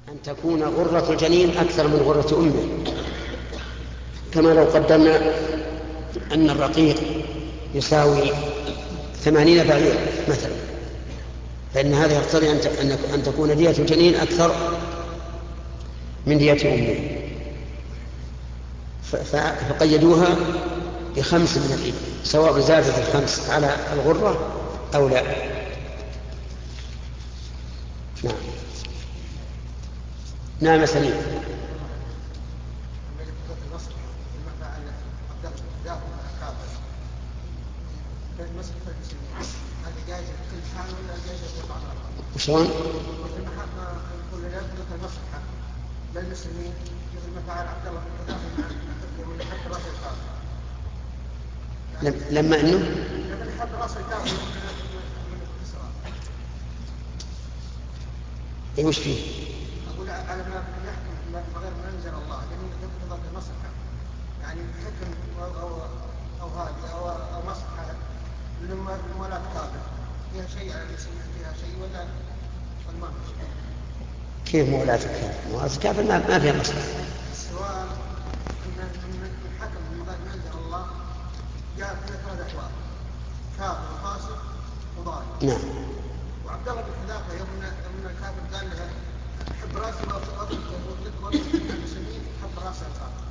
أن تكون غرة الجنين أكثر من غرة أمه، كما لو قدرنا أن الرقيق يساوي 80 بعير مثلا، فإن هذا يقتضي أن تكون دية الجنين أكثر من دية أمه، فقيدوها ب5 من الإبل، سواء زادت 5 على الغرة أو لا. نعم. نعم سليم. وشلون؟ للمسلمين مثل ما فعل عبد الله بن حذافه لما انه حط راس الكافر من الاسراء. اي وش فيه؟ اقول على ما يحكم بغير ما انزل الله، لانه يقتضي المصلحه، يعني حكم او هذه او مصلحه للموالاه كافر، فيها شيء على المسلمين، فيها شيء ولا ما في شيء؟ كيف مولاة الكافر؟ مولاة الكافر ما فيها مصلحة. السؤال من حكم من غير منزل الله جاء في 3 أحوال: كافر وفاسق وضال. نعم. وعبد الله بن حذافة يوم ان الكافر قال له حب راسي واضرب المسلمين، حب راس الكافر.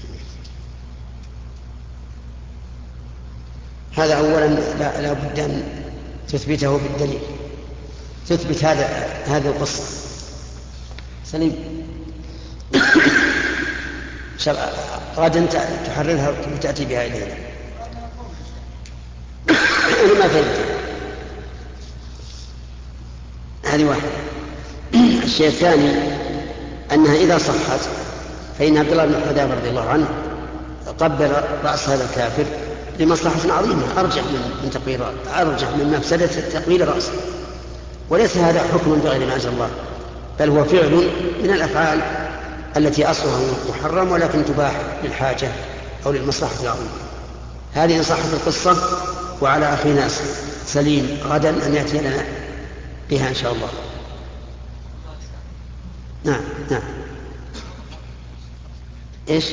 هذا أولا لا بد أن تثبته بالدليل، تثبت هذه القصة. سليم. غدا تحررها وتأتي بها إلينا. ما فهمت. هذه واحدة. الشيء الثاني أنها إذا صحت فإن عبد الله بن حذافة رضي الله عنه قبل رأس هذا الكافر لمصلحة عظيمة أرجح من مفسدة تقبيل رأسه، وليس هذا حكم بغير ما أنزل الله، بل هو فعل من الأفعال التي أصلها محرم ولكن تباح للحاجة أو للمصلحة العظيمة. هذه إن صحت القصة، وعلى أخينا سليم غدا أن يأتي لنا بها إن شاء الله. نعم. نعم. إيش؟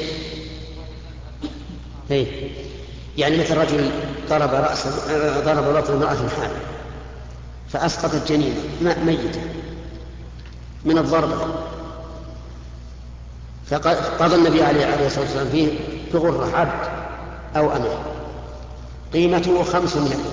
إيه؟ يعني مثل رجل ضرب رجل امرأة حامل فأسقطت جنينة ميتة من الضربة، فقضى النبي عليه الصلاة والسلام فيه بغرة عبد أو أمة قيمته 5 من الإبل.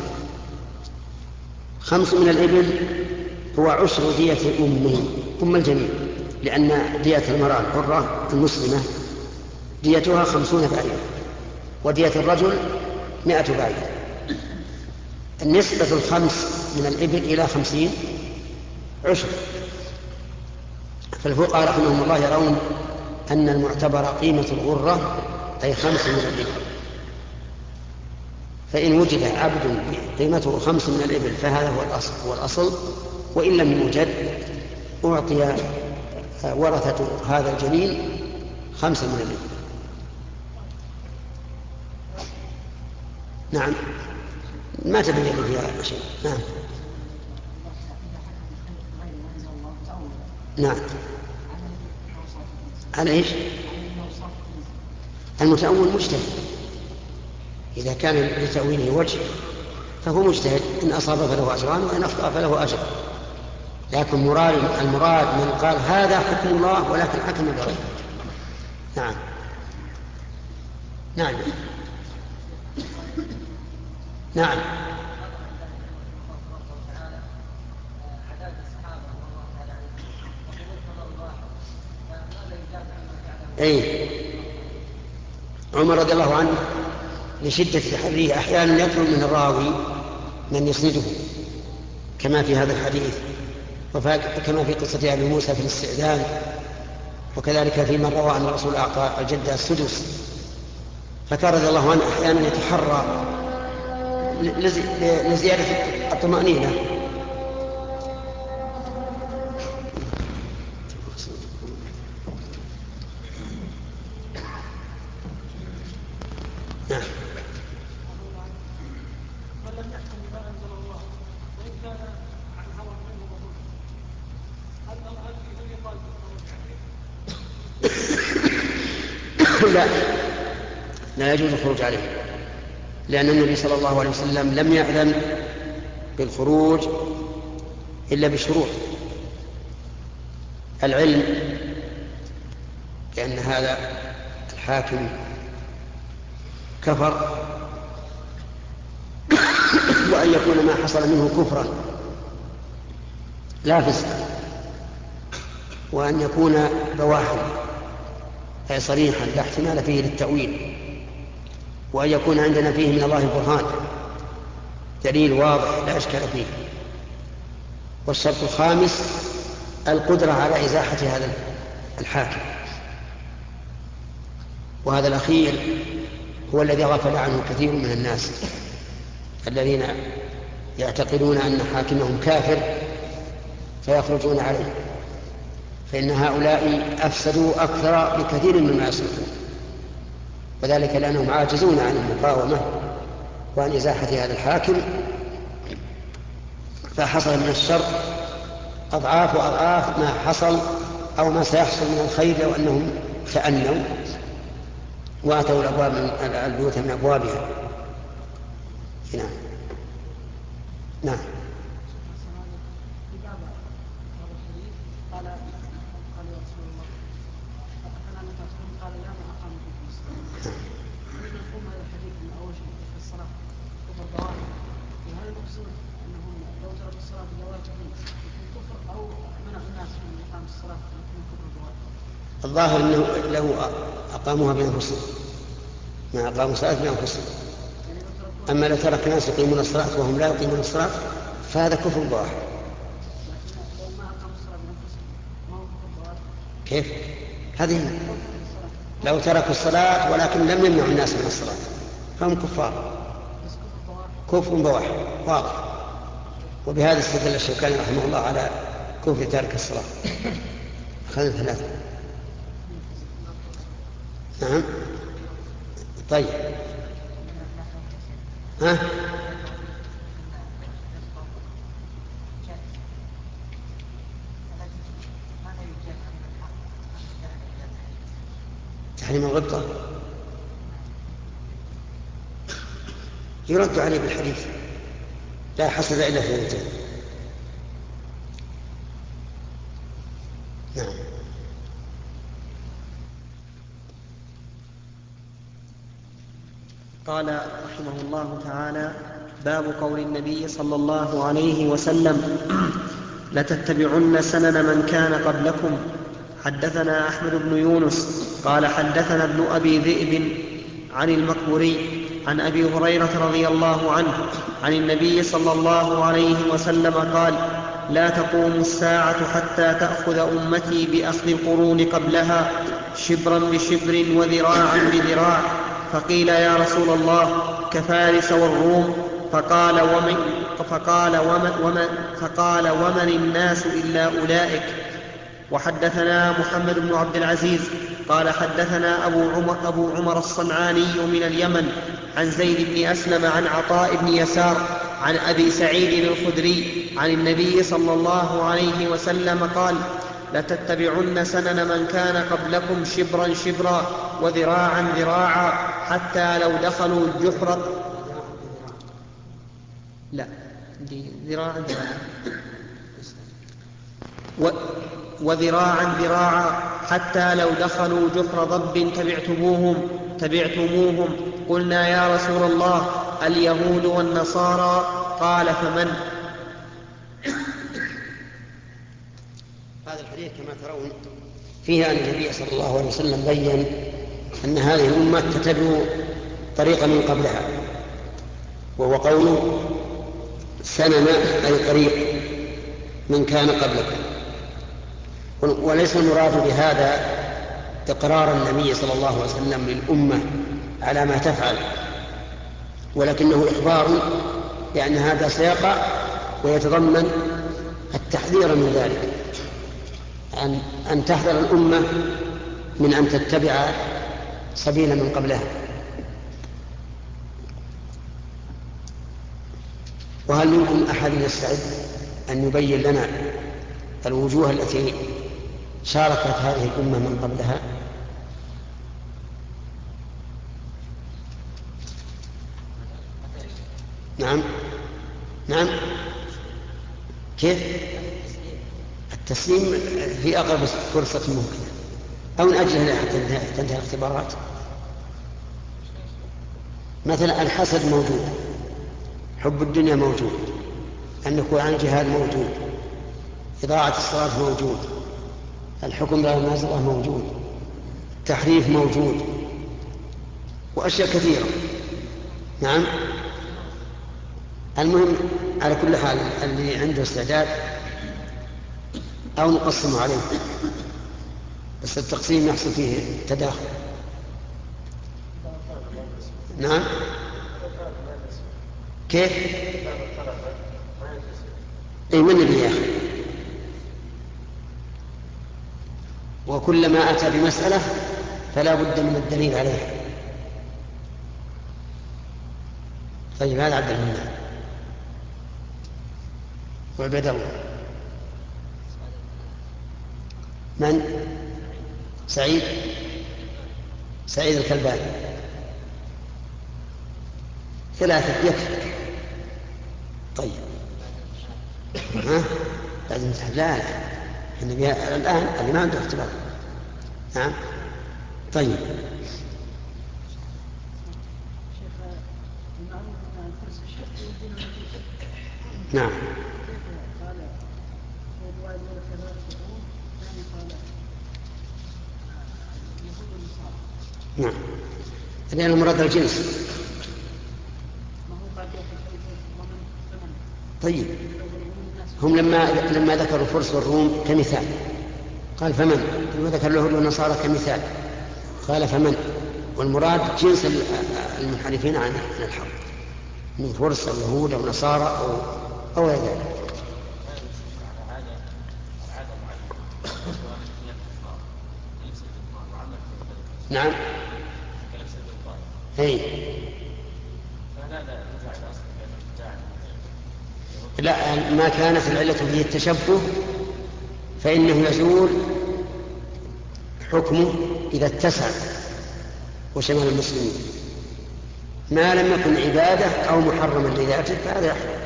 5 من الإبل هو عشر دية أم الجنين، لأن دية المرأة الحرة المسلمة ديتها 50 بعير، ودية الرجل 100 بعير. النسبة 5 من الإبل إلى 50 عشر. فالفقهاء رحمهم الله يرون أن المعتبر قيمة الغرة أي 5 من الإبل، فإن وجد عبد قيمته 5 من الإبل فهذا هو الأصل، وإن لم يوجد أعطي ورثة هذا الجنين 5 من الإبل. نعم. ما تبين فيها شيء. نعم. نعم. على إيش؟ المتأول مجتهد، إذا كان لتأويله وجه فهو مجتهد، إن أصاب فله أجران وإن أخطأ فله أجر. لكن المراد من قال هذا حكم الله ولكن حكم بغيره. نعم. نعم. نعم. أي عمر رضي الله عنه لشدة تحريه أحيانا يطلب من الراوي من يسنده كما في هذا الحديث، وكما في قصة أبي موسى في الاستئذان، وكذلك في من روى أن الرسول أعطى الجدة السدس. فكان رضي الله عنه أحيانا يتحرى لزيادة الطمأنينة. نعم. لا، لا يجوز الخروج عليه، لأن النبي صلى الله عليه وسلم لم يأذن بالخروج إلا بشروط: العلم بأن هذا الحاكم كفر، وأن يكون ما حصل منه كفرا لا فسق، وأن يكون بواحا أي صريحا لا احتمال فيه للتأويل، وأن يكون عندنا فيه من الله برهان دليل واضح لا إشكال فيه. والشرط الخامس القدرة على إزاحة هذا الحاكم، وهذا الأخير هو الذي غفل عنه كثير من الناس الذين يعتقدون أن حاكمهم كافر فيخرجون عليه، فإن هؤلاء أفسدوا أكثر بكثير مما يصلحون، وذلك لأنهم عاجزون عن المقاومة وعن إزاحة هذا الحاكم، فحصل من الشر أضعاف وأضعاف ما حصل أو ما سيحصل من الخير لو أنهم تأنوا وأتوا البيوت من أبوابها. نعم. نعم. الظاهر أنه لو أقاموها بأنفسهم ما أقاموا الصلاة بأنفسهم، أما لو ترك الناس يقيمون الصلاة وهم لا يقيمون الصلاة فهذا كفر بواح. كيف؟ هذه لو تركوا الصلاة ولكن لم يمنعوا الناس من الصلاة فهم كفار، كفر بواح واضح. وبهذا استدل الشوكاني رحمه الله على كفر تارك الصلاة. أخذنا ثلاثة. نعم. طيب. ها؟ تحريم الغبطة يرد عليه بالحديث: لا حسد إلا في الرجال. نعم. قال رحمه الله تعالى: باب قول النبي صلى الله عليه وسلم: لتتبعن سنن من كان قبلكم. حدثنا أحمد بن يونس قال حدثنا ابن أبي ذئب عن المقبوري عن أبي هريرة رضي الله عنه عن النبي صلى الله عليه وسلم قال: لا تقوم الساعة حتى تأخذ أمتي بأخذ القرون قبلها شبرا بشبر وذراعا بذراع. فقيل: يا رسول الله كفارس والروم؟ فقال: ومن الناس إلا أولئك. وحدثنا محمد بن عبد العزيز قال حدثنا أبو عمر الصنعاني من اليمن عن زيد بن أسلم عن عطاء بن يسار عن أبي سعيد الخدري عن النبي صلى الله عليه وسلم قال: لتتبعن سنن من كان قبلكم شبرا شبرا وذراعا ذراعا حتى لو دخلوا الجحر وذراعا ذراعا حتى لو دخلوا جحر ضب تبعتموهم. قلنا: يا رسول الله اليهود والنصارى؟ قال: فمن؟ هذا الحديث كما ترون فيه أن النبي صلى الله عليه وسلم بين أن هذه الأمة تتبع طريقا من قبلها، وهو قوله سنن أي طريق من كان قبلكم. وليس المراد بهذا إقرار النبي صلى الله عليه وسلم للأمة على ما تفعل، ولكنه إخبار بأن هذا سيقع، ويتضمن التحذير من ذلك، أن تحذر الأمة من أن تتبع سبيلا من قبلها. وهل يمكن أحد يستعد أن يبين لنا الوجوه التي شاركت هذه الأمة من قبلها؟ نعم نعم. كيف؟ التسليم في أقرب فرصة ممكنة، أو نأجله حتى تنتهي الاختبارات. مثلا الحسد موجود، حب الدنيا موجود، النكول عن الجهاد موجود، إضاعة الصلاة موجود، الحكم بغير ما أنزل الله موجود، التحريف موجود، وأشياء كثيرة. نعم. المهم على كل حال اللي عنده استعداد أو نقسم عليه، بس التقسيم يحصل فيه تداخل. نعم. كيف؟ أي من النبي يا أخي، وكلما أتى بمسألة فلا بد من الدليل عليها. طيب هذا عبد الله وعبد الله. من؟ سعيد الكلباني. 3 يكفي. طيب ها لازم لا النبي الآن اللي ما عنده اختبار. نعم. طيب نعم. نعم لأن المراد الجنس. طيب هم لما ذكروا الفرس والروم كمثال قال فمن، لما ذكر اليهود والنصارى كمثال قال فمن، والمراد جنس المنحرفين عن الحق من فرس أو يهود أو نصارى أو غير ذلك. نعم. هي. لا ما كانت العلة فيه التشبه فإنه يزول حكمه إذا اتسع وشمل المسلمين، ما لم يكن عبادة أو محرما لذاته فهذا يحرم.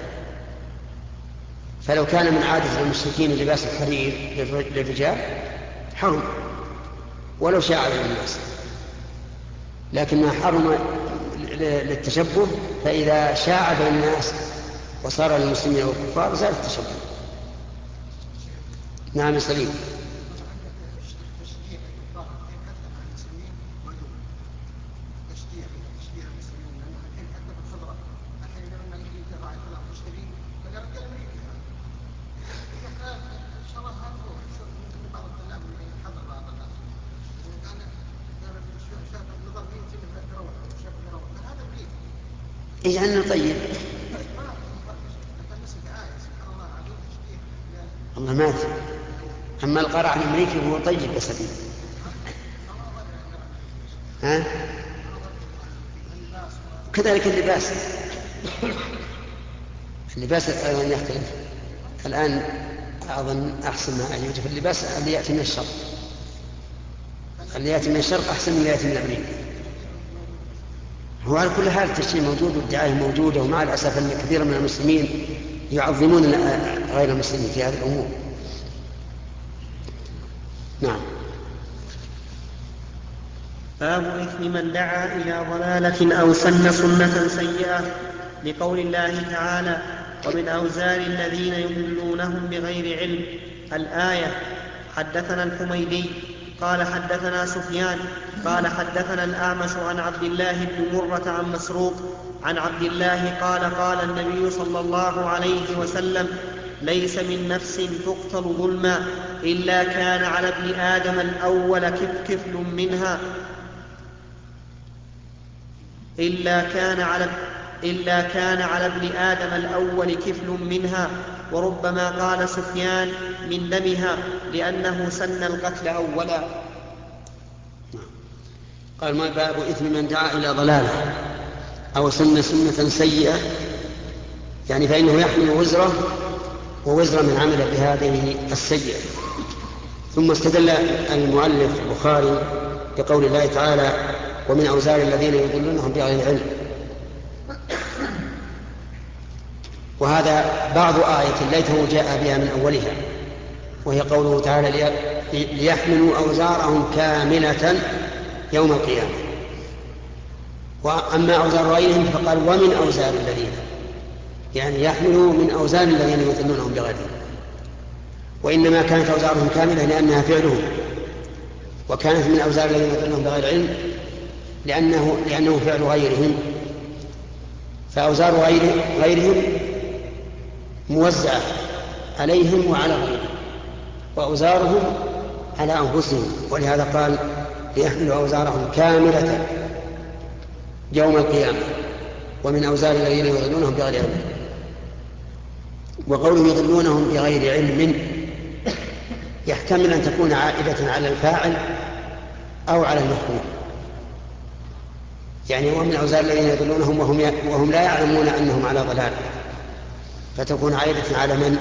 فلو كان من عادة المشركين لباس الحرير للرجال حرم ولو شاع على الناس، لكن ما حرم للتشبه فإذا شاع بين الناس وصار للمسلمين والكفار زال التشبه. نعم سليم. اجعلنا طيب. الله ما أدري. أما القرع الأمريكي هو طيب بس ها؟ كذلك اللباس أيضا يختلف. الآن أظن أحسن ما يوجد في اللباس اللي يأتي من الشرق، اللي يأتي من الشرق أحسن من اللي يأتي من أمريكا. هو على كل حال التشريع موجود والدعاية موجودة، ومع الأسف أن كثيرا من المسلمين يعظمون غير المسلمين في هذه الأمور. نعم. باب إثم من دعا إلى ضلالة أو سن سنة سيئة، لقول الله تعالى ومن أوزار الذين يضلونهم بغير علم الآية. حدثنا الحميدي قال حدثنا سفيان قال حدثنا الأعمش عن عبد الله بن مرة عن مسروق عن عبد الله قال قال النبي صلى الله عليه وسلم ليس من نفس تقتل ظلما إلا كان على ابن آدم الأول كفل منها إلا كان على ابن آدم الأول كفل منها، وربما قال سفيان من دمها لأنه سن القتل أولا. قال ما باب إثم من دعا إلى ضلالة أو سن سنة سيئة، يعني فإنه يحمل وزره ووزر من عمل بهذه السيئة. ثم استدل المؤلف البخاري بقول الله تعالى ومن أوزار الذين يضلونهم بغير علم. وهذا بعض آية ليته جاء بها من أولها، وهي قوله تعالى ليحملوا أوزارهم كاملة يوم القيامة. وأما أوزار غيرهم فقال ومن أوزار الذين، يعني يحملوا من أوزار الذين يضلونهم بغير علم. وإنما كانت أوزارهم كاملة لأنها فعلهم، وكانت من أوزار الذين يضلونهم بغير علم لأنه فعل غيرهم. فأوزار غيرهم موزعة عليهم وعلى غيرهم، وأوزارهم على أنفسهم، ولهذا قال ليحملوا أوزارهم كاملة يوم القيامة ومن أوزار الذين يضلونهم بغير علم. وقوله يضلونهم بغير علم يحتمل أن تكون عائدة على الفاعل أو على المفعول، يعني ومن أوزار الذين يضلونهم وهم لا يعلمون أنهم على ضلال، فتكون عائدة على من؟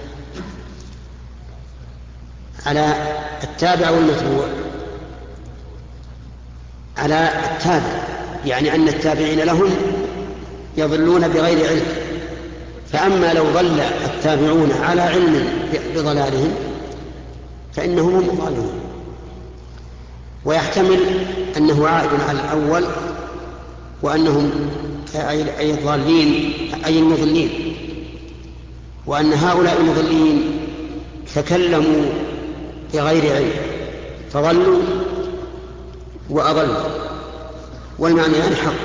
على التابع والمتبوع. على التابع، يعني أن التابعين لهم يضلون بغير علم، فأما لو ضل التابعون على علم بضلالهم فإنهم هم الضالون. ويحتمل أنه عائد على الأول وأنهم أي الضالين أي المضلين، وأن هؤلاء المضلين تكلموا بغير علم فضلوا وأضلوا، والمعنى يعني حق.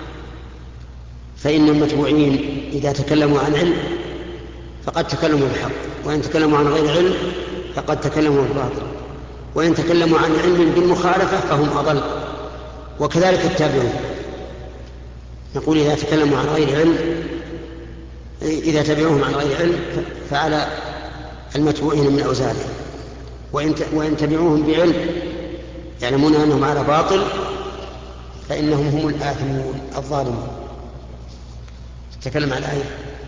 فإن المتبوعين إذا تكلموا عن علم فقد تكلموا بالحق، وإن تكلموا عن غير علم فقد تكلموا بالباطل، وإن تكلموا عن علم بالمخالفة فهم أضل. وكذلك التابعون، نقول إذا تكلموا عن غير علم، إذا تبعوهم عن غير علم فعلى المتبوعين من أوزارهم، وإن تبعوهم بعلم يعلمون أنهم على باطل فإنهم هم الآثمون الظالمون. تكلم عن الآية.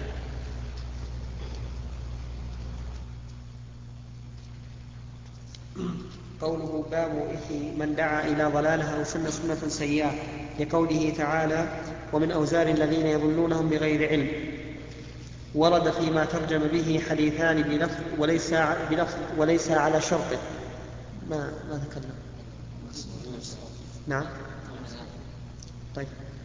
قوله باب إثم من دعا إلى ضلالة أو سن سنة سيئة، لقوله تعالى ومن أوزار الذين يضلونهم بغير علم. ورد فيما ترجم به حديثان بلفظ وليس على شرطه. ما تكلم. نعم. طيب.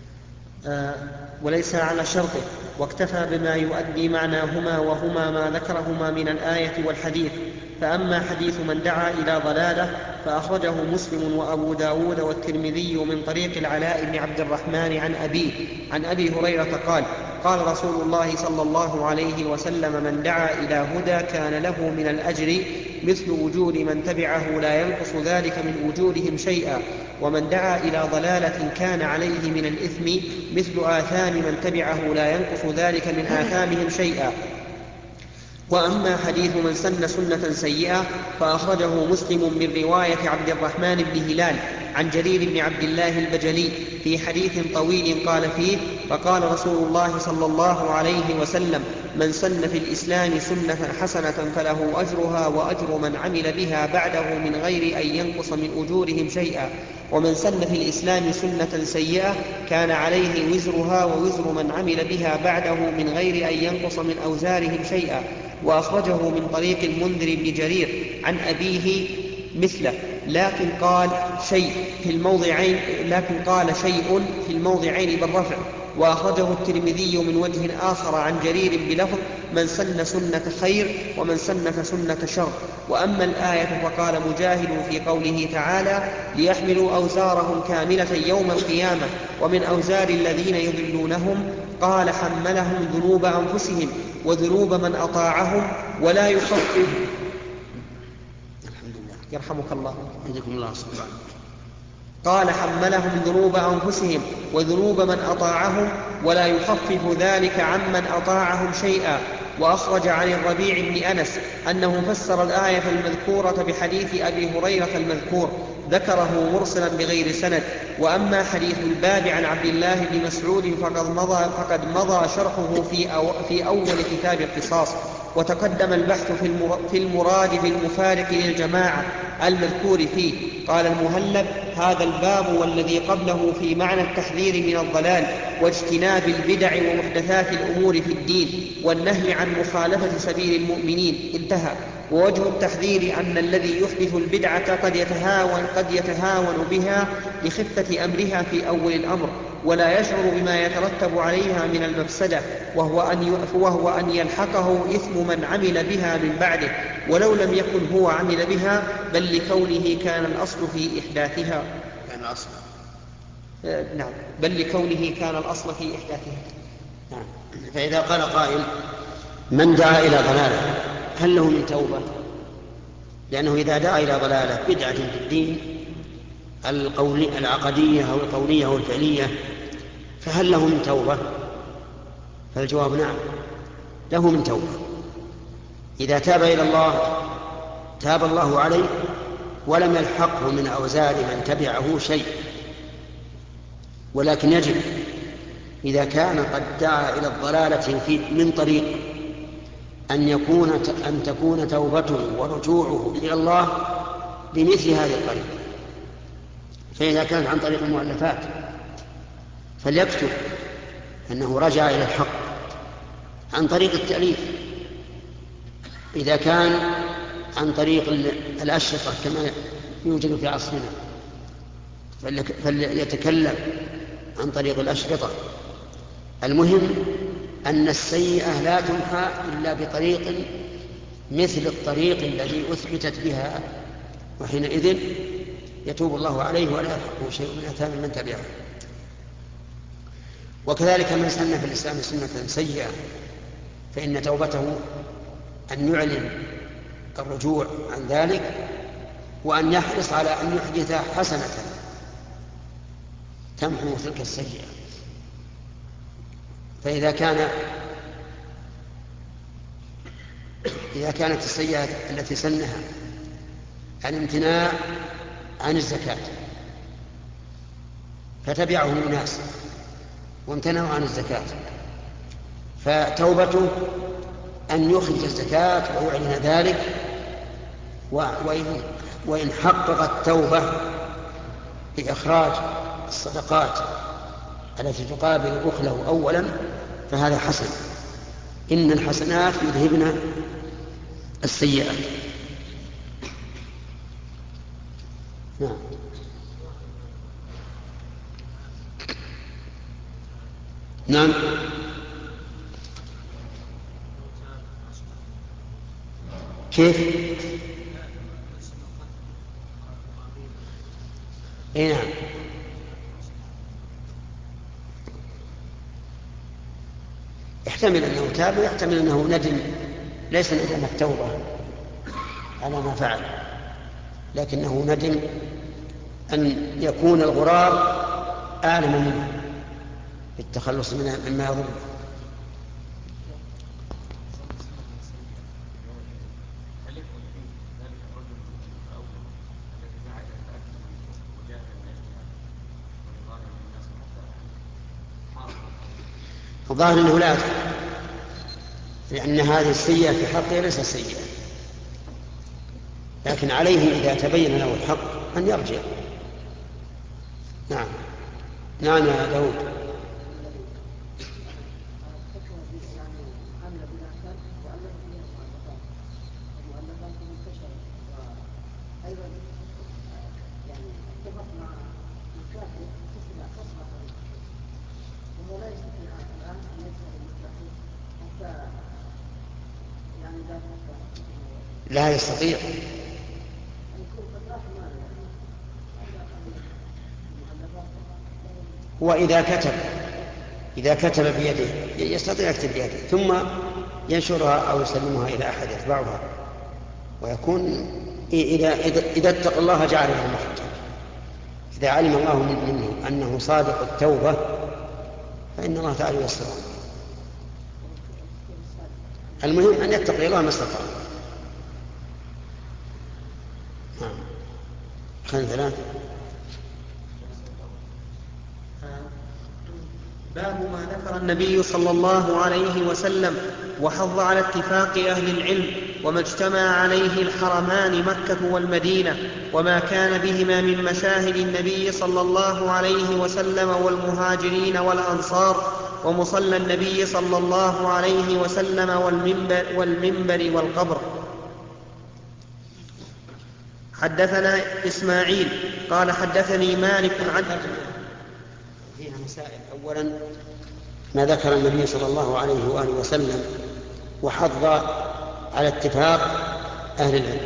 وليس على شرطه، واكتفى بما يؤدي معناهما، وهما ما ذكرهما من الآية والحديث. فأما حديث من دعا إلى ضلالة فأخرجه مسلم وأبو داود والترمذي من طريق العلاء بن عبد الرحمن عن أبي هريرة قال قال رسول الله صلى الله عليه وسلم من دعا إلى هدى كان له من الأجر مثل أجور من تبعه لا ينقص ذلك من أجورهم شيئا، ومن دعا إلى ضلالة كان عليه من الإثم مثل آثام من تبعه لا ينقص ذلك من آثامهم شيئا. وأما حديث من سن سنة سيئة فأخرجه مسلم من رواية عبد الرحمن بن هلال عن جرير بن عبد الله البجلي في حديث طويل قال فيه فقال رسول الله صلى الله عليه وسلم من سن في الإسلام سنة حسنة فله أجرها وأجر من عمل بها بعده من غير أن ينقص من أجورهم شيئا، ومن سن في الإسلام سنة سيئة كان عليه وزرها ووزر من عمل بها بعده من غير أن ينقص من أوزارهم شيئا. وأخرجه من طريق المنذر بن جرير عن أبيه مثله، لكن قال شيء في الموضعين بالرفع. وأخرجه الترمذي من وجه آخر عن جرير بلفظ من سن سنة خير ومن سن سنة شر. وأما الآية فقال مجاهد في قوله تعالى ليحملوا أوزارهم كاملة يوم القيامة ومن أوزار الذين يضلونهم قال حملهم ذنوب أنفسهم وذنوب من أطاعهم ولا يخفف يرحمك الله قال حملهم ذنوب أنفسهم وذنوب من أطاعهم ولا يخفف ذلك عمن أطاعهم شيئا. وأخرج عن الربيع بن أنس أنه فسر الآية المذكورة بحديث أبي هريرة المذكور ذكره مرسلا بغير سند. وأما حديث الباب عن عبد الله بن مسعود فقد مضى شرحه في أول كتاب القصاص، وتقدم البحث في المراد بالمفارق للجماعة المذكور فيه. قال المهلب هذا الباب والذي قبله في معنى التحذير من الضلال واجتناب البدع ومحدثات الأمور في الدين والنهي عن مخالفة سبيل المؤمنين. انتهى. ووجه التحذير أن الذي يحدث البدعة قد يتهاون بها لخفة أمرها في أول الأمر ولا يشعر بما يترتب عليها من المفسدة، وهو أن يلحقه إثم من عمل بها من بعده ولو لم يكن هو عمل بها، بل لكونه كان الأصل في إحداثها. نعم، بل لكونه كان الأصل في إحداثها. نعم. فإذا قال قائل من دعا إلى ضلالة هل له من توبة؟ لأنه إذا دعا إلى ضلالة بدعة في الدين العقدية أو القولية أو الفعلية فهل له من توبة؟ فالجواب نعم، له من توبة. إذا تاب إلى الله تاب الله عليه ولم يلحقه من أوزار من تبعه شيء، ولكن يجب إذا كان قد دعا إلى الضلالة من طريق أن تكون توبته ورجوعه إلى الله بمثل هذه الطريق. فإذا كانت عن طريق المؤلفات فليكتب أنه رجع إلى الحق عن طريق التأليف. إذا كان عن طريق الأشرطة كما يوجد في عصرنا فليتكلم عن طريق الأشرطة. المهم أن السيئة لا تمحى إلا بطريق مثل الطريق الذي أثبتت بها، وحينئذ يتوب الله عليه ولا يلحقه شيء من آثام من تبعه. وكذلك من سن في الإسلام سنة سيئة فإن توبته أن يعلن الرجوع عن ذلك وأن يحرص على أن يحدث حسنة تمحو تلك السيئة. فإذا كانت السيئة التي سنها الامتناع عن الزكاة فتبعه الناس وامتنعوا عن الزكاة، فتوبته أن يخرج الزكاة ويعلن ذلك، وإن حققت توبة بإخراج الصدقات التي تقابل بخله أولا فهذا حسن. إن الحسنات يذهبن السيئات. نعم. نعم. كيف؟ اي نعم. يحتمل أنه تاب ويحتمل أنه ندم، ليس ندم التوبة على ما فعل، لكنه ندم أن يكون الغرار أعلم منه بالتخلص مما يضره. الظاهر أنه لا يدخل، لأن هذه السيئة في حقه ليس سيئة، لكن عليه إذا تبين له الحق أن يرجع. نعم. نعم يا داود. لا يستطيع. هو إذا كتب بيده يستطيع يكتب بيده ثم ينشرها أو يسلمها إلى أحد يتبعها، ويكون إذا اتقى الله جعل له مخرجا. إذا علم الله منه أنه صادق التوبة فإن الله تعالى يسره. المهم أن يتقي الله ما استطاع. باب ما ذكر النبي صلى الله عليه وسلم وحض على اتفاق أهل العلم وما اجتمع عليه الحرمان مكة والمدينة وما كان بهما من مشاهد النبي صلى الله عليه وسلم والمهاجرين والأنصار ومصلى النبي صلى الله عليه وسلم والمنبر والقبر. حدثنا إسماعيل قال حدثني مالك عن فيها مسائل. أولا ما ذكر النبي صلى الله عليه وآله وسلم وحض على اتفاق أهل العلم،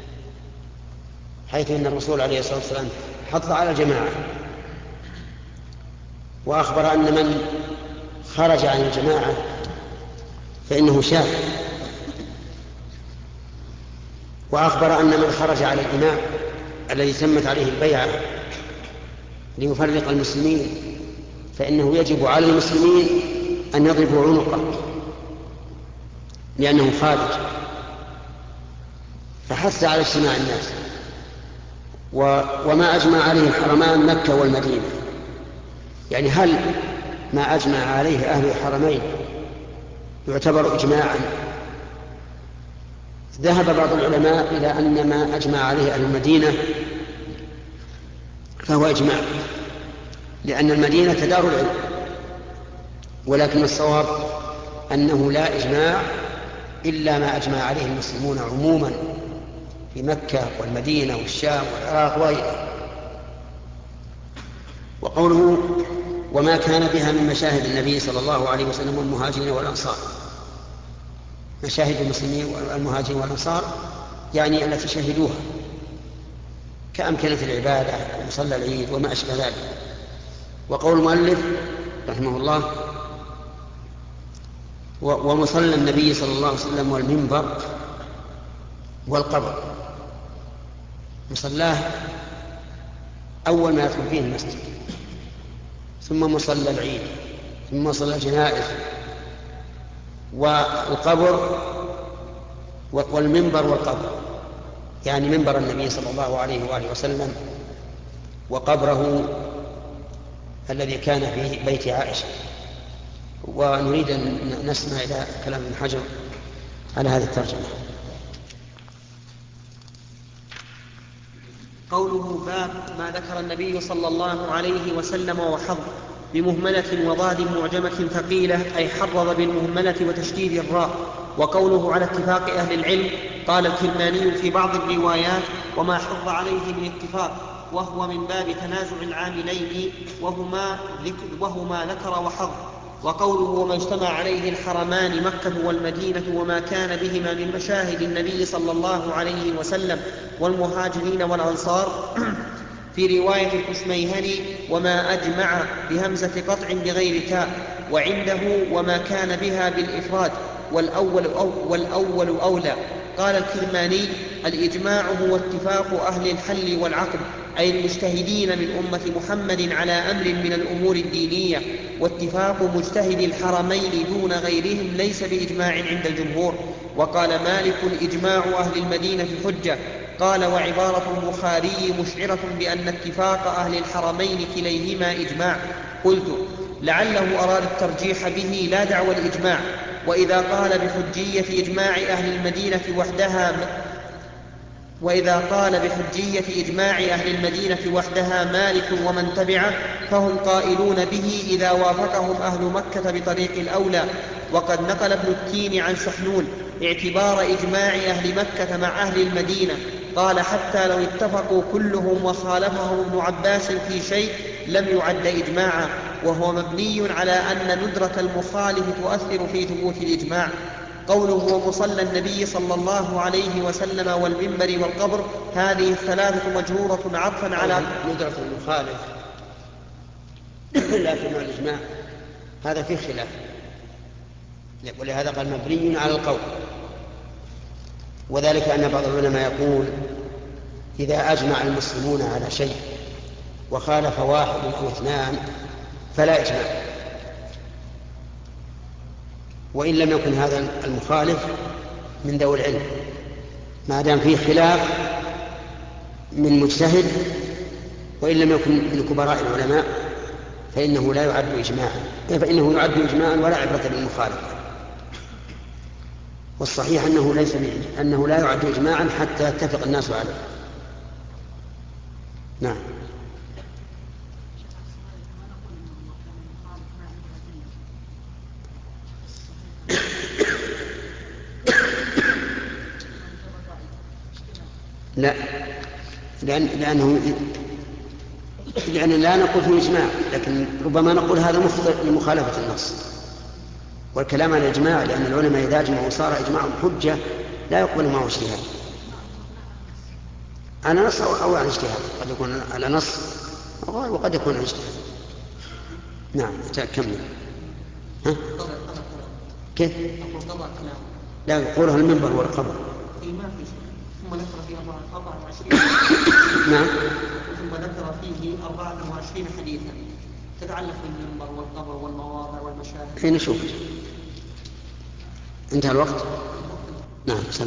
حيث أن الرسول عليه الصلاة والسلام حض على الجماعة، وأخبر أن من خرج عن الجماعة فإنه شاذ، وأخبر أن من خرج على الإمام الذي تمت عليه البيعة ليفرق المسلمين فإنه يجب على المسلمين أن يضربوا عنقه لأنه خارج، فحث على اجتماع الناس. وما أجمع عليه الحرمان مكة والمدينة، يعني هل ما أجمع عليه أهل الحرمين يعتبر إجماعا؟ ذهب بعض العلماء إلى أن ما أجمع عليه أهل المدينة فهو إجماع، لأن المدينة دار العلم، ولكن الصواب أنه لا إجماع إلا ما أجمع عليه المسلمون عموما في مكة والمدينة والشام والعراق وغيرها. وقوله وما كان بها من مشاهد النبي صلى الله عليه وسلم والمهاجرين والأنصار، مشاهد المسلمين والمهاجرين والأنصار يعني التي شهدوها كأمكنة العبادة ومصلى العيد وما أشبه ذلك. وقول المؤلف رحمه الله ومصلى النبي صلى الله عليه وسلم والمنبر والقبر، مصلاه أول ما يدخل فيه المسجد، ثم مصلى العيد، ثم مصلى الجنائز، والقبر والمنبر والقبر، يعني منبر النبي صلى الله عليه وآله وسلم وقبره الذي كان في بيت عائشة. ونريد أن نسمع إلى كلام ابن حجر على هذه الترجمة. قوله باب ما ذكر النبي صلى الله عليه وسلم وحض بمهملة وضاد معجمة ثقيلة، أي حرض بالمهملة وتشديد الراء. وقوله على اتفاق أهل العلم، قال الكرماني في بعض الروايات وما حض عليه من اتفاق، وهو من باب تنازع العاملين وهما ذكر وحض. وقوله وما اجتمع عليه الحرمان مكة والمدينة وما كان بهما من مشاهد النبي صلى الله عليه وسلم والمهاجرين والأنصار في رواية الكشميهني وما أجمع بهمزة قطع بغير تاء، وعنده وما كان بها بالإفراد والأول أولى. قال الكرماني الإجماع هو اتفاق أهل الحل والعقد، أي المجتهدين من أمة محمد على أمر من الأمور الدينية، واتفاق مجتهد الحرمين دون غيرهم ليس بإجماع عند الجمهور. وقال مالك إجماع أهل المدينة حجة. قال وعبارة البخاري مشعرة بأن اتفاق أهل الحرمين كليهما إجماع. قلت لعله أراد الترجيح به لا دعوى الإجماع. وإذا قال بحجية إجماع أهل المدينة وحدها مالك ومن تبعه فهم قائلون به إذا وافقهم أهل مكة بطريق الأولى. وقد نقل ابن التين عن سحنون اعتبار إجماع أهل مكة مع أهل المدينة، قال حتى لو اتفقوا كلهم وخالفهم ابن عباس في شيء لم يعد إجماعا، وهو مبني على أن ندرة المخالف تؤثر في ثبوت الإجماع. قوله ومصلى النبي صلى الله عليه وسلم والمنبر والقبر، هذه الثلاثة مجرورة عطفا على ندرة المخالف لكن الإجماع هذا فيه خلاف، ولهذا قال مبني على القول. وذلك أن بعض العلماء يقول إذا أجمع المسلمون على شيء وخالف واحد أو اثنان فلا إجماع، وإن لم يكن هذا المخالف من ذوي العلم، ما دام فيه خلاف من مجتهد وإن لم يكن من كبراء العلماء فإنه لا يعد إجماعا، فإنه يعد إجماعا ولا عبرة بالمخالف. والصحيح أنه لا يعد إجماعا حتى يتفق الناس عليه. نعم. لا، لأن لا نقول فيه إجماع، لكن ربما نقول هذا مخطئ لمخالفة النص. والكلام عن الإجماع لأن العلماء إذا أجمعوا صار إجماعهم حجة لا يقبل معه اجتهاد. على نص أو على اجتهاد، قد يكون على نص وقد يكون على اجتهاد. نعم. كمل. ها؟ كيف؟ لا، يقولها المنبر والقبر. ثم ذكر فيه 24 نعم. ثم ذكر فيه 24 حديثا تتعلق بالمنبر والقبر والمواضع والمشاهد. حين نشوف. انتهى الوقت. نعم. سمع.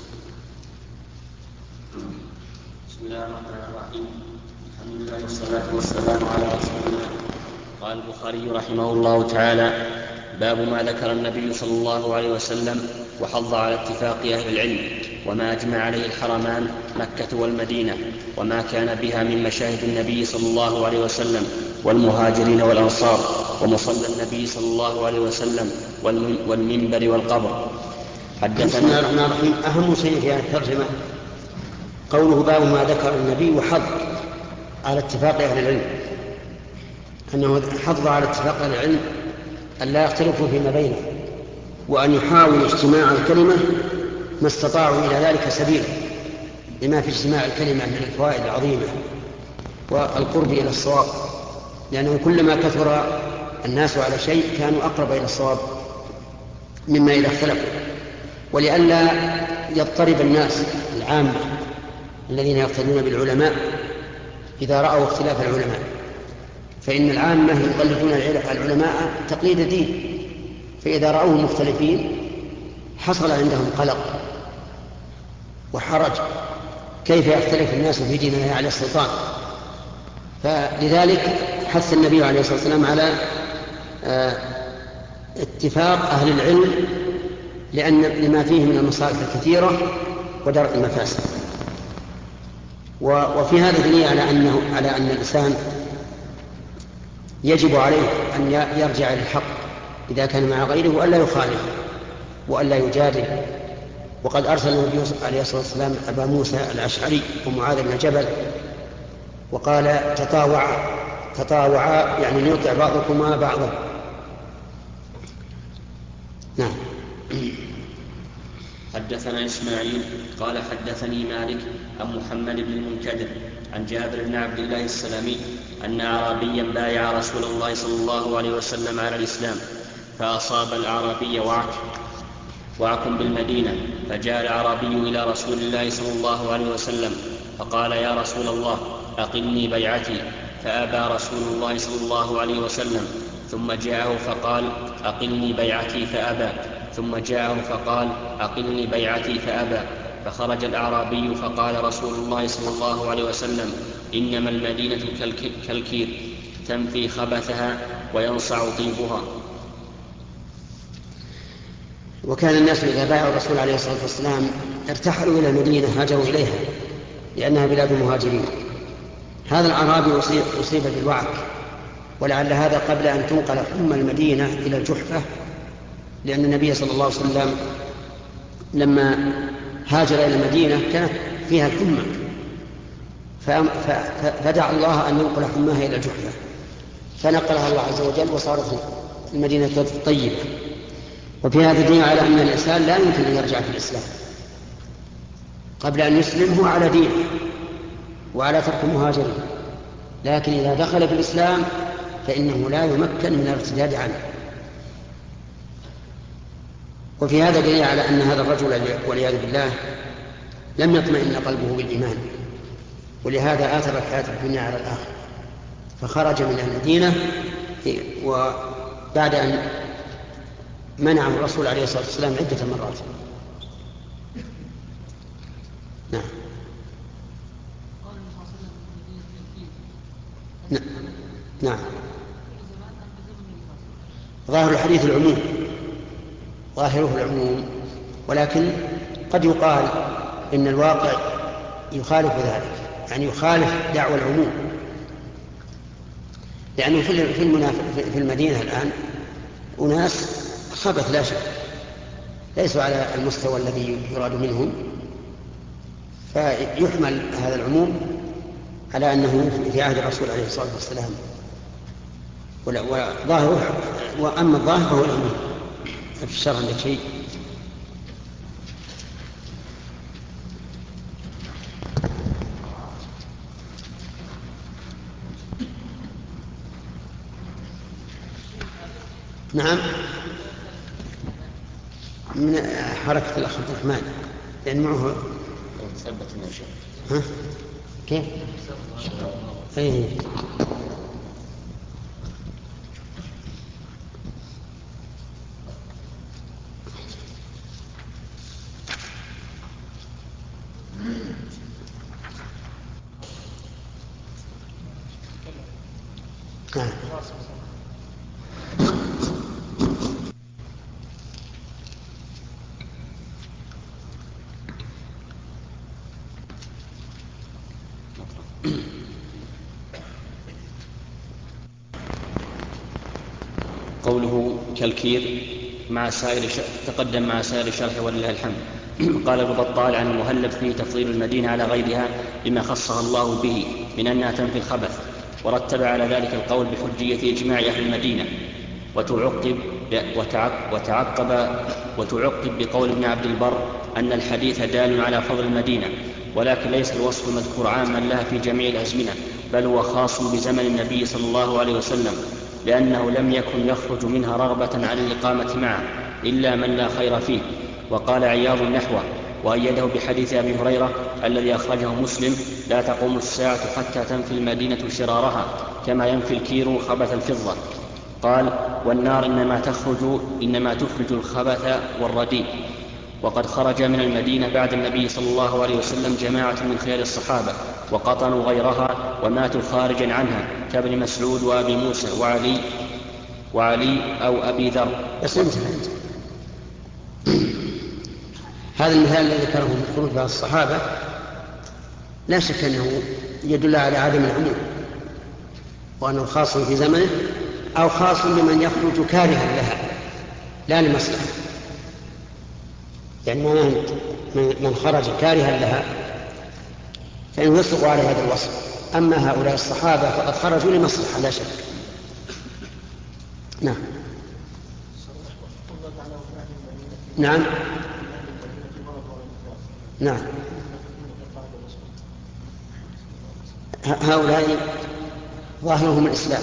بسم الله الرحمن الرحيم. الحمد لله والصلاة والسلام على رسول الله. قال البخاري رحمه الله تعالى: باب ما ذكر النبي صلى الله عليه وسلم وحض على اتفاق أهل العلم وما أجمع عليه الحرمان مكة والمدينة وما كان بها من مشاهد النبي صلى الله عليه وسلم والمهاجرين والأنصار ومصلى النبي صلى الله عليه وسلم والمنبر والقبر. بسم الله الرحمن الرحيم. أهم شيء في هذه الترجمة قوله باب ما ذكر النبي وحض على اتفاق أهل العلم، أنه حض على اتفاق أهل العلم أن لا يختلفوا فيما بينهم، وأن يحاول اجتماع الكلمة ما استطاعوا إلى ذلك سبيلا، لما في اجتماع الكلمة من الفوائد العظيمة والقرب إلى الصواب، لأنه كلما كثر الناس على شيء كانوا أقرب إلى الصواب مما إذا اختلفوا. ولئلا يضطرب الناس العامة الذين يقتدون بالعلماء إذا رأوا اختلاف العلماء، فإن العامة يقلدون العلماء تقليد دين، فإذا رأوهم مختلفين حصل عندهم قلق وحرج، كيف يختلف الناس في دين الله على السلطان. فلذلك حث النبي عليه الصلاة والسلام على اتفاق أهل العلم لما فيه من المصالح الكثيرة ودرء المفاسد. وفي هذا دليل على أن الإنسان يجب عليه أن يرجع إلى الحق إذا كان مع غيره، وألا يخالف وألا يجادل. وقد أرسل النبي عليه الصلاة والسلام أبا موسى الأشعري ومعاذ بن جبل وقال: تطاوعا يعني يطع بعضكما بعضا. نعم. حدثنا إسماعيل قال حدثني مالك عن محمد بن المنكدر عن جابر بن عبد الله السلمي أن أعرابيا بايع رسول الله صلى الله عليه وسلم على الإسلام، فأصاب الأعرابي وعك بالمدينة، فجاء الأعرابي إلى رسول الله صلى الله عليه وسلم فقال: يا رسول الله أقلني بيعتي، فأبى رسول الله صلى الله عليه وسلم، ثم جاءه فقال: أقلني بيعتي، فأبى، ثم جاءه فقال: أقلني بيعتي، فأبى. فخرج الأعرابي فقال رسول الله صلى الله عليه وسلم: إنما المدينة كالكير تنفي خبثها وينصع طيبها. وكان الناس إذا بايعوا الرسول عليه الصلاة والسلام ارتحلوا إلى المدينة، هاجروا إليها لأنها بلاد المهاجرين. هذا الأعرابي أصيب بالوعك، ولعل هذا قبل أن تنقل حمى المدينة إلى الجحفة، لأن النبي صلى الله عليه وسلم لما هاجر إلى المدينة كانت فيها الحمى، فدعا الله أن ينقل حماها إلى الجحفة، فنقلها الله عز وجل وصارت المدينة طيبة. وفي هذا دليل على أن الإنسان لا يمكن أن يرجع في الإسلام قبل أن يسلم، هو على دينه وعلى ترك المهاجرين، لكن إذا دخل في الإسلام فإنه لا يمكن من الارتداد عنه. وفي هذا دليل على أن هذا الرجل والعياذ بالله لم يطمئن قلبه بالإيمان، ولهذا آثر الحياة الدنيا على الآخرة، فخرج من المدينة وبعد أن منعه الرسول عليه الصلاة والسلام عدة مرات. نعم. نعم. ظاهر الحديث العموم، ظاهره العموم ولكن قد يقال إن الواقع يخالف ذلك، يعني يخالف دعوى العموم، لأنه في المدينة الآن أناس خبث لا شك، ليسوا على المستوى الذي يراد منهم، فيحمل هذا العموم على أنه في عهد الرسول عليه الصلاة والسلام، وأما الظاهر فهو العموم. في الشرع عندك شيء؟ نعم، من حركة الأخ عبد الرحمن، لأن معه ثبت من الشيء. ها؟ كيف؟ أيه. قوله كالكير تقدم مع سائر الشرح ولله الحمد. قال ابن بطال عن المهلب فيه تفضيل المدينة على غيرها بما خصها الله به من أنها تنفي الخبث، ورتب على ذلك القول بحجية إجماع أهل المدينة، وتعقب بقول ابن عبد البر أن الحديث دال على فضل المدينة، ولكن ليس الوصف المذكور عاما لها في جميع الأزمنة، بل هو خاص بزمن النبي صلى الله عليه وسلم، لأنه لم يكن يخرج منها رغبة عن الإقامة معه إلا من لا خير فيه. وقال عياض نحوه، وأيده بحديث أبي هريرة الذي أخرجه مسلم: لا تقوم الساعة حتى تنفي المدينة شرارها كما ينفي الكير خبث الفضة. قال: والنار إنما تخرج الخبث والرديء. وقد خرج من المدينة بعد النبي صلى الله عليه وسلم جماعة من خيار الصحابة وقطنوا غيرها وماتوا خارجا عنها كابن مسعود وأبي موسى وعلي أو أبي ذر. بس انت هذا المثال الذي ذكره من خروج بعض الصحابة لا شك أنه يدل على عدم العموم، وأنه خاص في زمنه أو خاص بمن يخرج كارها لها لا لمصلحة، يعني من خرج كارها لها فإنه يصدق على هذا الوصف. أما هؤلاء الصحابة فقد خرجوا لمصلحة لا شك. نعم. نعم. نعم. هؤلاء ظاهرهم الإسلام،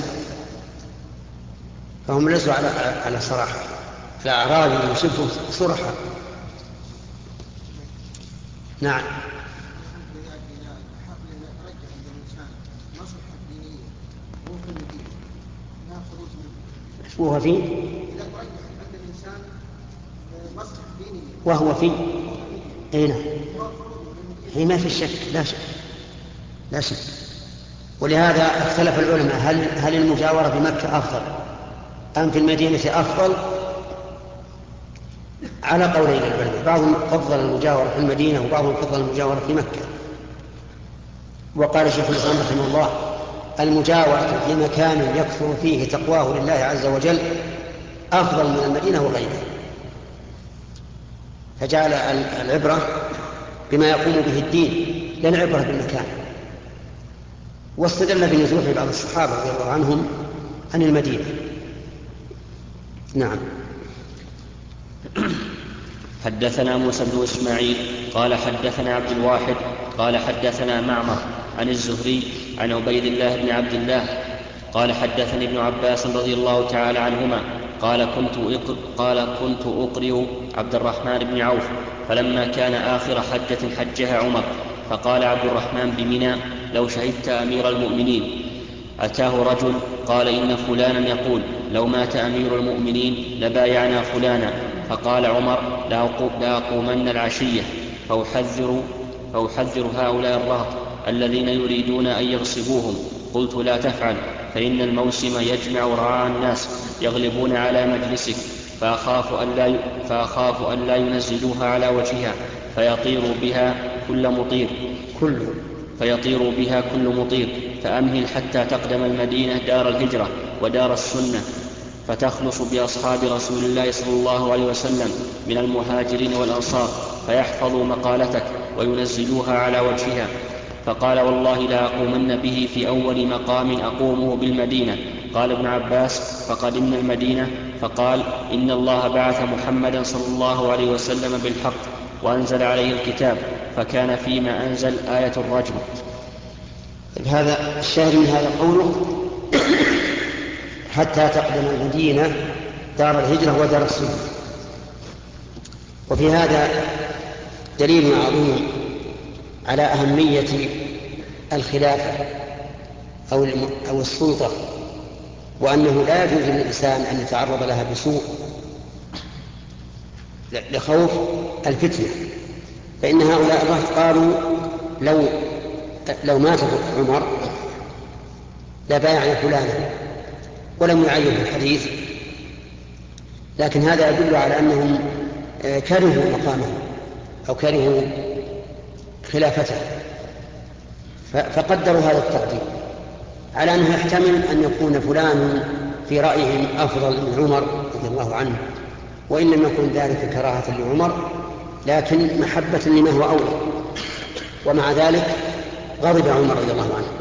فهم ليسوا على صراحة، الأعراب يشبه صرحة. نعم. وهو فيه وهو فيه هنا هي ما في شك، لا شك. ولهذا اختلف العلماء هل المجاورة بمكة أفضل أم في المدينة أفضل؟ على قولين العلماء، بعضهم فضل المجاورة في المدينة وبعضهم فضل المجاورة في مكة. وقال شيخ الإسلام رحمه الله: المجاورة في مكان يكثر فيه تقواه لله عز وجل أفضل من المدينة وغيرها، فجعل العبرة بما يقوم به الدين لا العبرة بالمكان. واستدل بنزول بعض الصحابة رضي الله عنهم عن المدينة. نعم. حدثنا موسى بن إسماعيل قال حدثنا عبد الواحد قال حدثنا معمر عن الزهري عن عبيد الله بن عبد الله قال حدثني ابن عباس رضي الله تعالى عنهما قال كنت أقرئ عبد الرحمن بن عوف، فلما كان آخر حجة حجها عمر، فقال عبد الرحمن بمنى: لو شهدت أمير المؤمنين. أتاه رجل قال: إن فلانا يقول لو مات أمير المؤمنين لبايعنا فلانا. فقال عمر: لأقومن العشية فأحذر هؤلاء الرهط الذين يريدون أن يغصبوهم. قلت: لا تفعل، فإن الموسم يجمع رعاع الناس يغلبون على مجلسك، فأخاف أن لا ينزلوها على وجهها فيطير بها كل مطير فأمهل حتى تقدم المدينة دار الهجرة ودار السنة فتخلص بأصحاب رسول الله صلى الله عليه وسلم من المهاجرين والأنصار فيحفظوا مقالتك وينزلوها على وجهها. فقال والله لا أقومن به في أول مقام أقومه بالمدينة. قال ابن عباس فقدمنا المدينة فقال إن الله بعث محمدا صلى الله عليه وسلم بالحق وأنزل عليه الكتاب فكان فيما أنزل آية الرجم. هذا الشاهد من هذا قوله حتى تقدم المدينة دار الهجرة ودار السنة. وفي هذا دليل عظيم على أهمية الخلافة أو السلطة، وأنه لا يجوز للإنسان أن يتعرض لها بسوء لخوف الفتنة. فإن هؤلاء الرهط قالوا لو مات عمر لبايعنا فلانا، ولم يعين في الحديث، لكن هذا يدل على أنهم كرهوا مقامه أو كرهوا خلافته، فقدروا هذا التقدير على أنه يحتمل أن يكون فلان في رأيهم أفضل من عمر رضي الله عنه، وإن لم يكن ذلك كراهة لعمر لكن محبة لما هو أولى. ومع ذلك غضب عمر رضي الله عنه.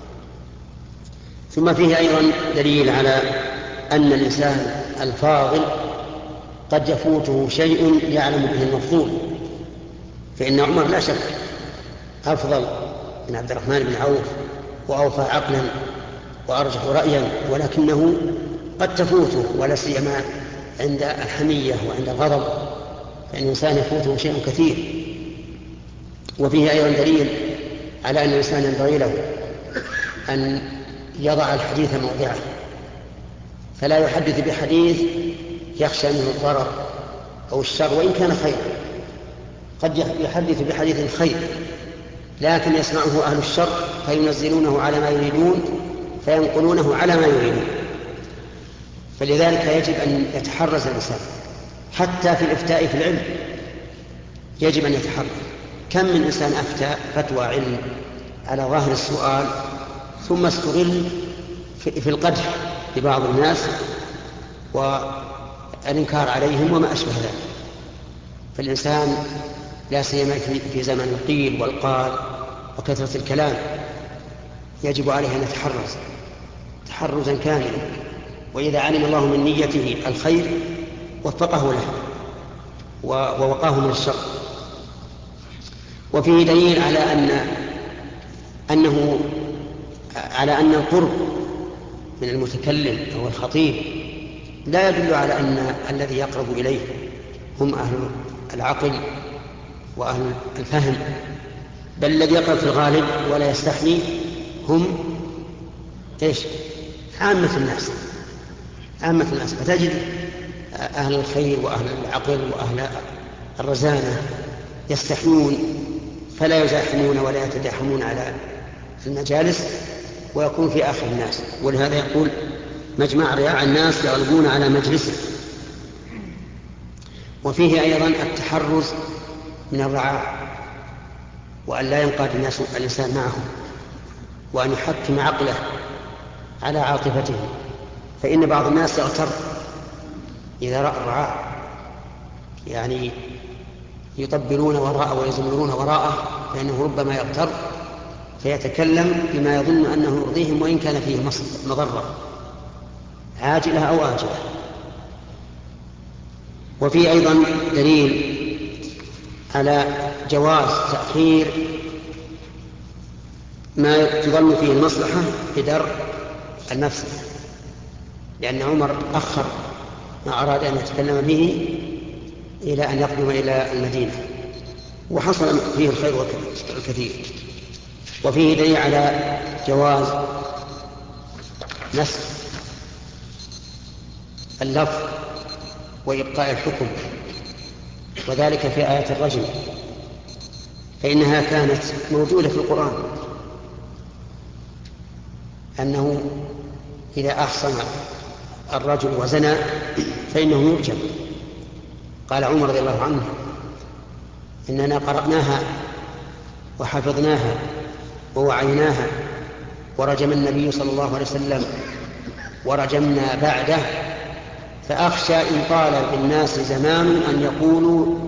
ثم فيه أيضا دليل على أن الإنسان الفاضل قد يفوته شيء يعلم به المفضول، فإن عمر لا شك أفضل من عبد الرحمن بن عوف وأوفى عقلا وأرجح رأيا، ولكنه قد تفوته، ولا سيما عند الحمية وعند الغضب، فإن الإنسان يفوته شيء كثير. وفيه أيضا دليل على أن الإنسان ينبغي له أن يضع الحديث موضعه، فلا يحدث بحديث يخشى منه الضرر أو الشر وإن كان خيرا. قد يحدث بحديث خير لكن يسمعه أهل الشر فينزلونه على ما يريدون فينقلونه على ما يريدون. فلذلك يجب أن يتحرز الإنسان حتى في الإفتاء في العلم، يجب أن يتحرز. كم من إنسان أفتى فتوى علم على ظاهر السؤال ثم استغل في القدح لبعض الناس والإنكار عليهم وما أشبه ذلك. فالإنسان لا سيما في زمن القيل والقال وكثرة الكلام يجب عليه أن يتحرز تحرزا كاملا، وإذا علم الله من نيته الخير وفقه له ووقاه من الشر. وفيه دليل على أن القرب من المتكلم أو الخطيب لا يدل على أن الذي يقرب إليه هم أهل العقل وأهل الفهم، بل الذي يقرب في الغالب ولا يستحمي هم عامة الناس. فتجد أهل الخير وأهل العقل وأهل الرزانة يستحمون فلا يزاحمون ولا يتداحمون على المجالس ويكون في آخر الناس. ولهذا يقول مجمع رياع الناس يغلبون على مجلسه. وفيه أيضا التحرز من الرعاع وأن لا ينقاد الإنسان معهم، وأن يحكم عقله على عاطفته، فإن بعض الناس يغتر إذا رأى الرعاع، يعني يطبلون وراءه ويزمرون وراءه، فإنه ربما يغتر فيتكلم بما يظن أنه يرضيهم وإن كان فيه مضرة عاجلة أو آجلة. وفي أيضا دليل على جواز تأخير ما تظن فيه المصلحة بدرء المفسدة، لأن عمر أخر ما أراد أن يتكلم به إلى أن يقدم إلى المدينة وحصل فيه الخير الكثير. وفيه دليل على جواز نسخ اللفظ وإبقاء الحكم، وذلك في آية الرجم، فإنها كانت موجودة في القرآن أنه إذا أحصن الرجل وزنى فإنه يرجم. قال عمر رضي الله عنه: إننا قرأناها وحفظناها ووعيناها، ورجم النبي صلى الله عليه وسلم ورجمنا بعده، فأخشى إن طال بالناس زمان أن يقولوا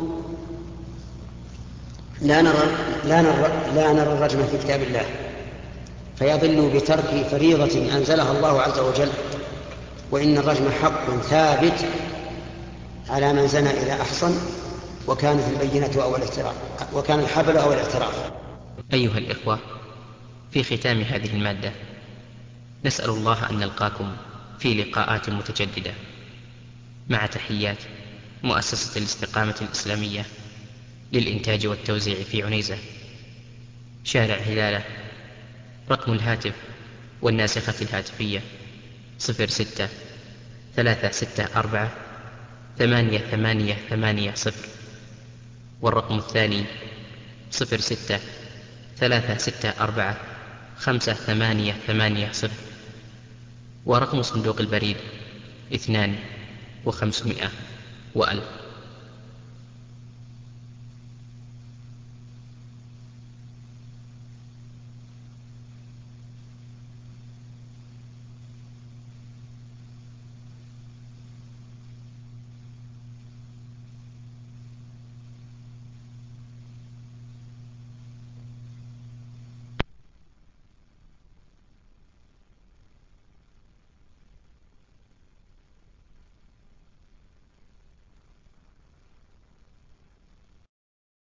لا نرى الرجم في كتاب الله، فيضلوا بترك فريضة أنزلها الله عز وجل. وإن الرجم حق ثابت على من زنى إذا أحصن، وكانت البينة أو الاعتراف، وكان الحبل أو الاعتراف. أيها الإخوة، في ختام هذه المادة نسأل الله أن نلقاكم في لقاءات متجددة، مع تحيات مؤسسة الاستقامة الإسلامية للإنتاج والتوزيع في عنيزة، شارع هلالة. رقم الهاتف والناسخة الهاتفية 06-364-8880، والرقم الثاني 06-364-5880، ورقم صندوق البريد 2500 و1000.